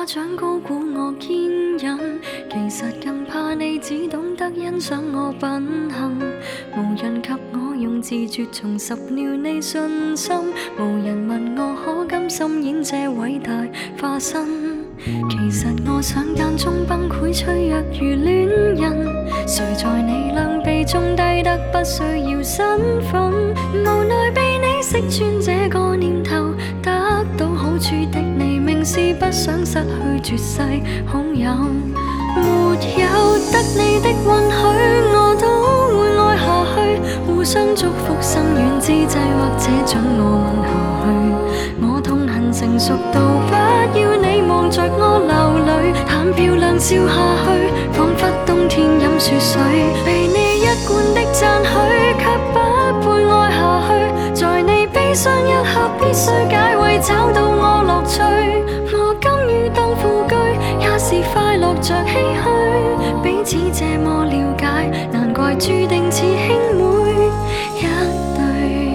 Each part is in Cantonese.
奖高估我坚忍，其实更怕你只懂得欣赏我品行。无人及我用字绝重拾了你信心，无人问我可甘心演这伟大化身。其实我想间中崩溃脆弱如恋人，谁在你两臂中低得不需要身份，无奈被你识穿这个念头，得到好处的你明是不想失去绝世好友，没有得你的允许，我都会爱下去，互相祝福心软之际，或者准我吻下去，我痛恨成熟到不要你望着我流泪，淡漂亮笑下去，仿佛冬天饮雪水，被你一贯的赞许，却不配爱下去，在你悲傷一刻必須解圍，找到我樂趣，我甘於當副居，也是快樂着唏噓，彼此這麼了解，難怪注定似兄妹一對。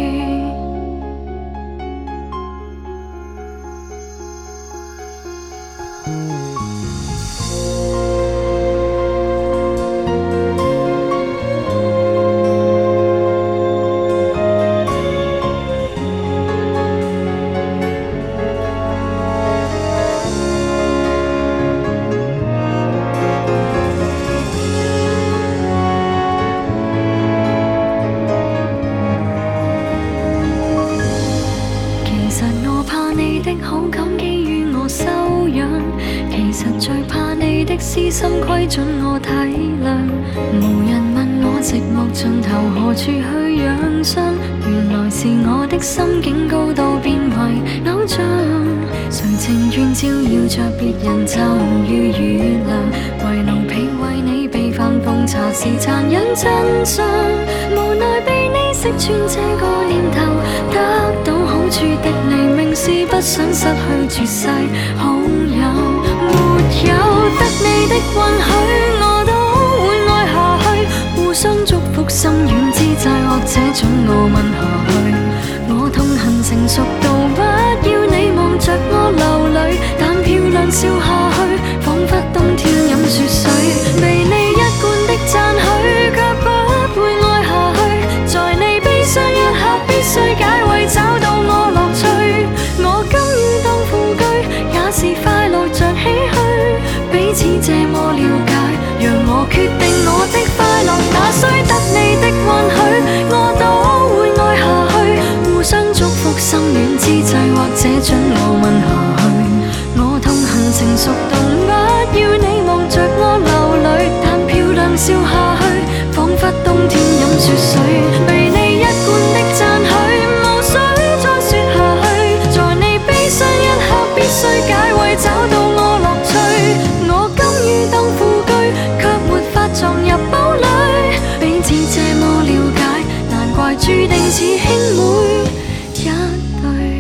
好感基於我修養，其實最怕你的私心規準我體諒。無人問我寂寞盡頭何處去養傷，原來是我的心境高到變為偶像。誰情願照耀着別人就如月亮，為奴婢為你備飯奉茶是殘忍真相。無奈被你識穿這個念頭，得到好處的你明是不想失去絕世好友，沒有得你的允許，我都會愛下去，互相祝福心軟之際，或者准我吻下去，我痛恨成熟到不要你望着我流淚，但漂亮笑下去，彷彿冬天飲雪水，被你一貫的讚許，卻不配愛下去，在你悲傷一刻必須解圍，找到我樂趣，我甘於當副居，也是快樂着唏噓，彼此這麼了解，讓我決定我的快樂，那須得你的允許，我都會愛下去，互相祝福心軟之際，或者准我吻下去，我痛恨成熟到不要你望着我流淚，但漂亮笑下去，彷彿冬天飲雪水，被你一貫的讚許，無需再說下去，在你悲傷一刻必須解圍，找到我樂趣，我甘於當副居，卻沒法撞入堡壘，彼此這麼了解，難怪注定似兄妹一對。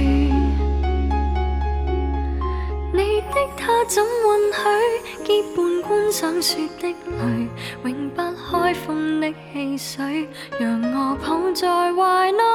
你的他怎允許結伴觀賞雪的淚，永不開封的汽水，讓我抱在懷內。